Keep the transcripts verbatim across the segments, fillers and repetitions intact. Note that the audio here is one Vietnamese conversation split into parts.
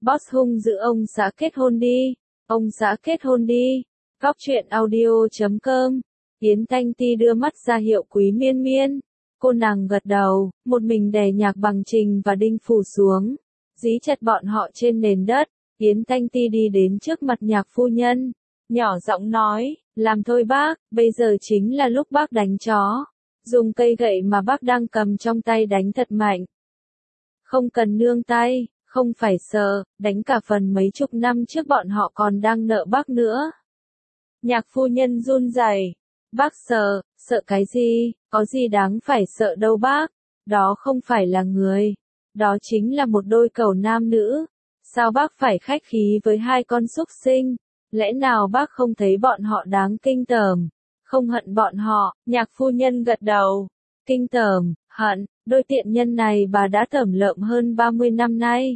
Boss hung dữ ông xã kết hôn đi, ông xã kết hôn đi. Góc truyện audio chấm com. Yến Thanh Ti đưa mắt ra hiệu Quý Miên Miên. Cô nàng gật đầu, một mình đè Nhạc Bằng Trình và Đinh Phủ xuống, dí chặt bọn họ trên nền đất. Yến Thanh Ti đi đến trước mặt Nhạc phu nhân, nhỏ giọng nói, làm thôi bác, bây giờ chính là lúc bác đánh chó. Dùng cây gậy mà bác đang cầm trong tay đánh thật mạnh. Không cần nương tay, không phải sợ, đánh cả phần mấy chục năm trước bọn họ còn đang nợ bác nữa. Nhạc phu nhân run rẩy, bác sợ, sợ cái gì, có gì đáng phải sợ đâu bác, đó không phải là người, đó chính là một đôi cẩu nam nữ. Sao bác phải khách khí với hai con súc sinh, lẽ nào bác không thấy bọn họ đáng kinh tởm, không hận bọn họ? Nhạc phu nhân gật đầu, kinh tởm, hận, đôi tiện nhân này bà đã tởm lợm hơn ba mươi năm nay.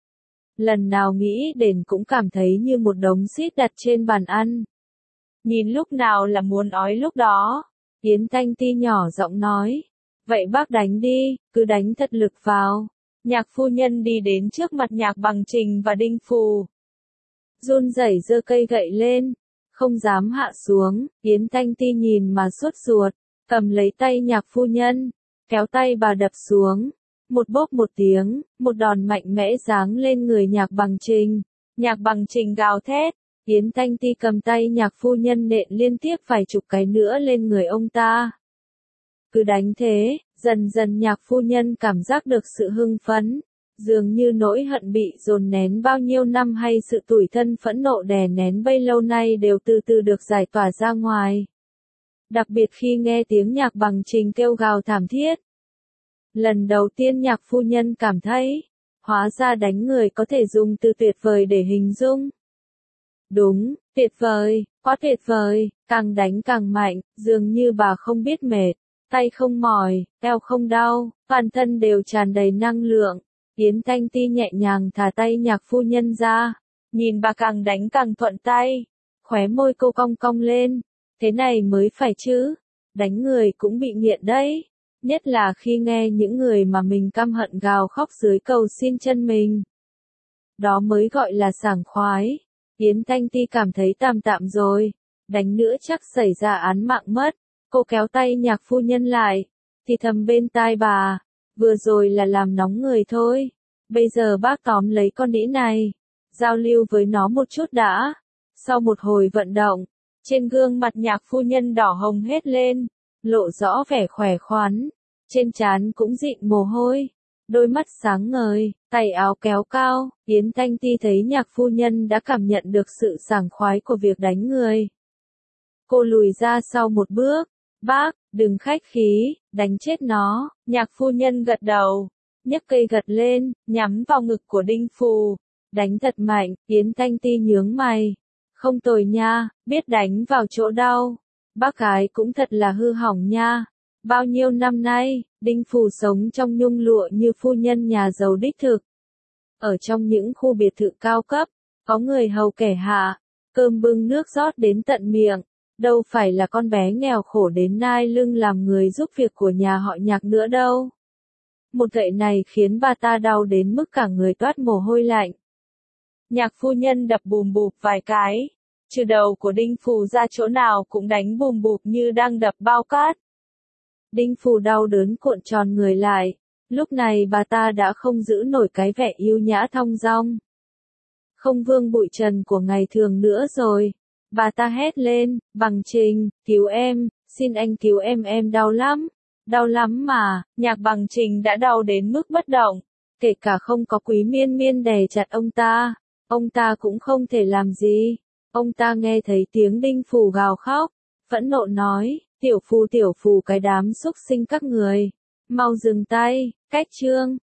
Lần nào nghĩ đến cũng cảm thấy như một đống xít đặt trên bàn ăn. Nhìn lúc nào là muốn ói lúc đó. Yến Thanh Ti nhỏ giọng nói, vậy bác đánh đi, cứ đánh thật lực vào. Nhạc phu nhân đi đến trước mặt Nhạc Bằng Trình và Đinh Phù. Run rẩy giơ cây gậy lên, không dám hạ xuống. Yến Thanh Ti nhìn mà sốt ruột, cầm lấy tay Nhạc phu nhân, kéo tay bà đập xuống. Một bốp một tiếng, một đòn mạnh mẽ giáng lên người Nhạc Bằng Trình. Nhạc Bằng Trình gào thét. Yến Thanh Ti cầm tay Nhạc phu nhân nện liên tiếp vài chục cái nữa lên người ông ta. Cứ đánh thế, dần dần Nhạc phu nhân cảm giác được sự hưng phấn, dường như nỗi hận bị dồn nén bao nhiêu năm hay sự tủi thân phẫn nộ đè nén bấy lâu nay đều từ từ được giải tỏa ra ngoài. Đặc biệt khi nghe tiếng Nhạc Bằng Trình kêu gào thảm thiết. Lần đầu tiên Nhạc phu nhân cảm thấy, hóa ra đánh người có thể dùng từ tuyệt vời để hình dung. Đúng, tuyệt vời, quá tuyệt vời, càng đánh càng mạnh, dường như bà không biết mệt, tay không mỏi, eo không đau, toàn thân đều tràn đầy năng lượng. Yến Thanh Ti nhẹ nhàng thả tay Nhạc phu nhân ra, nhìn bà càng đánh càng thuận tay, khóe môi cô cong cong lên, thế này mới phải chứ, đánh người cũng bị nghiện đấy, nhất là khi nghe những người mà mình căm hận gào khóc dưới cầu xin chân mình. Đó mới gọi là sảng khoái. Yến Thanh Ti cảm thấy tạm tạm rồi, đánh nữa chắc xảy ra án mạng mất. Cô kéo tay Nhạc phu nhân lại, thì thầm bên tai bà, vừa rồi là làm nóng người thôi, bây giờ bác tóm lấy con đĩ này, giao lưu với nó một chút đã. Sau một hồi vận động, trên gương mặt Nhạc phu nhân đỏ hồng hết lên, lộ rõ vẻ khỏe khoắn, trên trán cũng dịn mồ hôi, đôi mắt sáng ngời, tay áo kéo cao. Yến Thanh Ti thấy Nhạc phu nhân đã cảm nhận được sự sảng khoái của việc đánh người. Cô lùi ra sau một bước, bác, đừng khách khí, đánh chết nó. Nhạc phu nhân gật đầu, nhấc cây gật lên, nhắm vào ngực của Đinh Phù, đánh thật mạnh. Yến Thanh Ti nhướng mày, không tồi nha, biết đánh vào chỗ đau, bác gái cũng thật là hư hỏng nha. Bao nhiêu năm nay, Đinh Phù sống trong nhung lụa như phu nhân nhà giàu đích thực. Ở trong những khu biệt thự cao cấp, có người hầu kẻ hạ, cơm bưng nước rót đến tận miệng, đâu phải là con bé nghèo khổ đến nai lưng làm người giúp việc của nhà họ Nhạc nữa đâu. Một gậy này khiến bà ta đau đến mức cả người toát mồ hôi lạnh. Nhạc phu nhân đập bùm bụp vài cái, trừ đầu của Đinh Phù ra chỗ nào cũng đánh bùm bụp như đang đập bao cát. Đinh Phù đau đớn cuộn tròn người lại, lúc này bà ta đã không giữ nổi cái vẻ yêu nhã thong dong. Không vương bụi trần của ngày thường nữa rồi. Bà ta hét lên, Bằng Trình, cứu em, xin anh cứu em em đau lắm, đau lắm mà. Nhạc Bằng Trình đã đau đến mức bất động, kể cả không có Quý Miên Miên đè chặt ông ta, ông ta cũng không thể làm gì. Ông ta nghe thấy tiếng Đinh Phù gào khóc, phẫn nộ nói, tiểu Phù tiểu Phù cái đám xúc sinh các người, mau dừng tay, cách chương.